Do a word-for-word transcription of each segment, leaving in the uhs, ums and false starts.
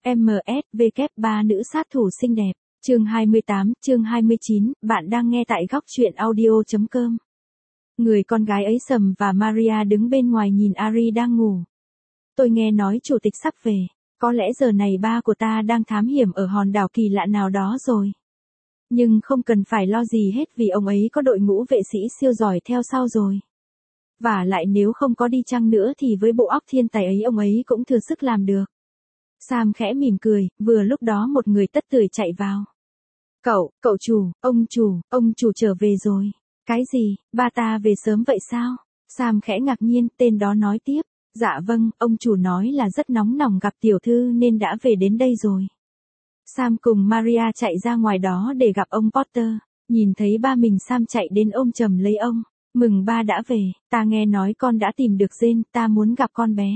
em ét vê ba nữ sát thủ xinh đẹp. Chương hai mươi tám, chương hai mươi chín, bạn đang nghe tại góc truyện audio.com. Người con gái ấy sầm và Maria đứng bên ngoài nhìn Ari đang ngủ. Tôi nghe nói chủ tịch sắp về, có lẽ giờ này ba của ta đang thám hiểm ở hòn đảo kỳ lạ nào đó rồi. Nhưng không cần phải lo gì hết vì ông ấy có đội ngũ vệ sĩ siêu giỏi theo sau rồi. Và lại nếu không có đi chăng nữa thì với bộ óc thiên tài ấy ông ấy cũng thừa sức làm được. Sam khẽ mỉm cười, vừa lúc đó một người tất tưởi chạy vào. Cậu, cậu chủ, ông chủ, ông chủ trở về rồi. Cái gì, ba ta về sớm vậy sao? Sam khẽ ngạc nhiên, tên đó nói tiếp. Dạ vâng, ông chủ nói là rất nóng nỏng gặp tiểu thư nên đã về đến đây rồi. Sam cùng Maria chạy ra ngoài đó để gặp ông Potter. Nhìn thấy ba mình Sam chạy đến ôm chầm lấy ông. Mừng ba đã về, ta nghe nói con đã tìm được Jane, ta muốn gặp con bé.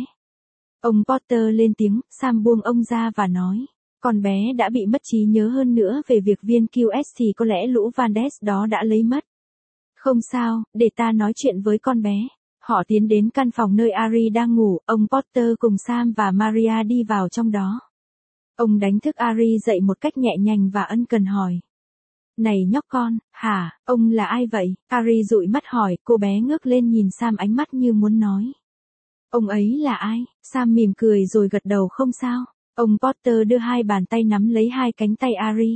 Ông Potter lên tiếng, Sam buông ông ra và nói. Con bé đã bị mất trí nhớ hơn nữa về việc viên quy ét thì có lẽ lũ Van Ness đó đã lấy mất. Không sao, để ta nói chuyện với con bé. Họ tiến đến căn phòng nơi Ari đang ngủ, ông Potter cùng Sam và Maria đi vào trong đó. Ông đánh thức Ari dậy một cách nhẹ nhàng và ân cần hỏi. Này nhóc con, hả, ông là ai vậy? Ari dụi mắt hỏi, cô bé ngước lên nhìn Sam ánh mắt như muốn nói. Ông ấy là ai? Sam mỉm cười rồi gật đầu không sao. Ông Potter đưa hai bàn tay nắm lấy hai cánh tay Ari.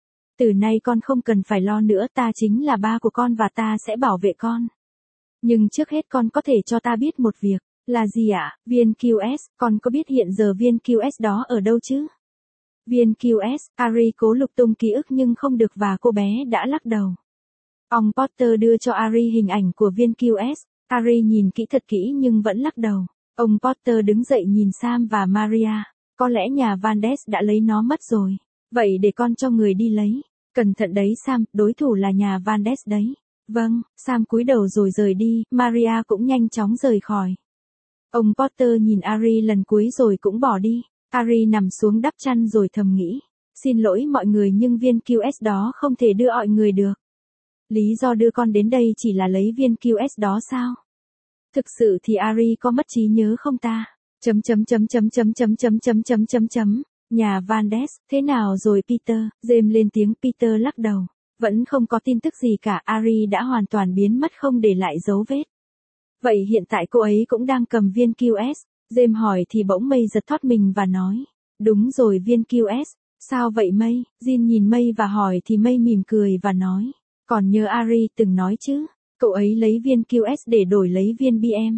Từ nay con không cần phải lo nữa, ta chính là ba của con và ta sẽ bảo vệ con. Nhưng trước hết con có thể cho ta biết một việc. Là gì ạ? Viên quy ét, con có biết hiện giờ viên quy ét đó ở đâu chứ? Viên quy ét, Ari cố lục tung ký ức nhưng không được và cô bé đã lắc đầu. Ông Potter đưa cho Ari hình ảnh của viên quy ét. Ari nhìn kỹ thật kỹ nhưng vẫn lắc đầu. Ông Potter đứng dậy nhìn Sam và Maria. Có lẽ nhà Van Ness đã lấy nó mất rồi. Vậy để con cho người đi lấy. Cẩn thận đấy Sam, đối thủ là nhà Van Ness đấy. Vâng, Sam cúi đầu rồi rời đi, Maria cũng nhanh chóng rời khỏi. Ông Potter nhìn Ari lần cuối rồi cũng bỏ đi. Ari nằm xuống đắp chăn rồi thầm nghĩ. Xin lỗi mọi người nhưng viên quy ét đó không thể đưa mọi người được. Lý do đưa con đến đây chỉ là lấy viên quy ét đó sao? Thực sự thì Ari có mất trí nhớ không ta? Chấm chấm chấm chấm chấm chấm chấm chấm chấm chấm chấm. Nhà Van Ness, thế nào rồi Peter? James lên tiếng. Peter lắc đầu. Vẫn không có tin tức gì cả, Ari đã hoàn toàn biến mất không để lại dấu vết. Vậy hiện tại cô ấy cũng đang cầm viên quy ét. James hỏi thì bỗng May giật thoát mình và nói. Đúng rồi viên quy ét. Sao vậy May? Jin nhìn May và hỏi thì May mỉm cười và nói. Còn nhớ Ari từng nói chứ, cậu ấy lấy viên quy ét để đổi lấy viên bê em.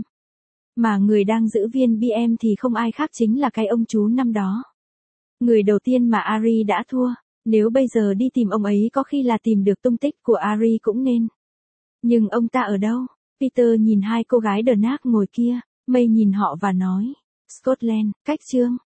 Mà người đang giữ viên bê em thì không ai khác chính là cái ông chú năm đó. Người đầu tiên mà Ari đã thua. Nếu bây giờ đi tìm ông ấy có khi là tìm được tung tích của Ari cũng nên. Nhưng ông ta ở đâu? Peter nhìn hai cô gái đờ nác ngồi kia, May nhìn họ và nói. Scotland, cách chương.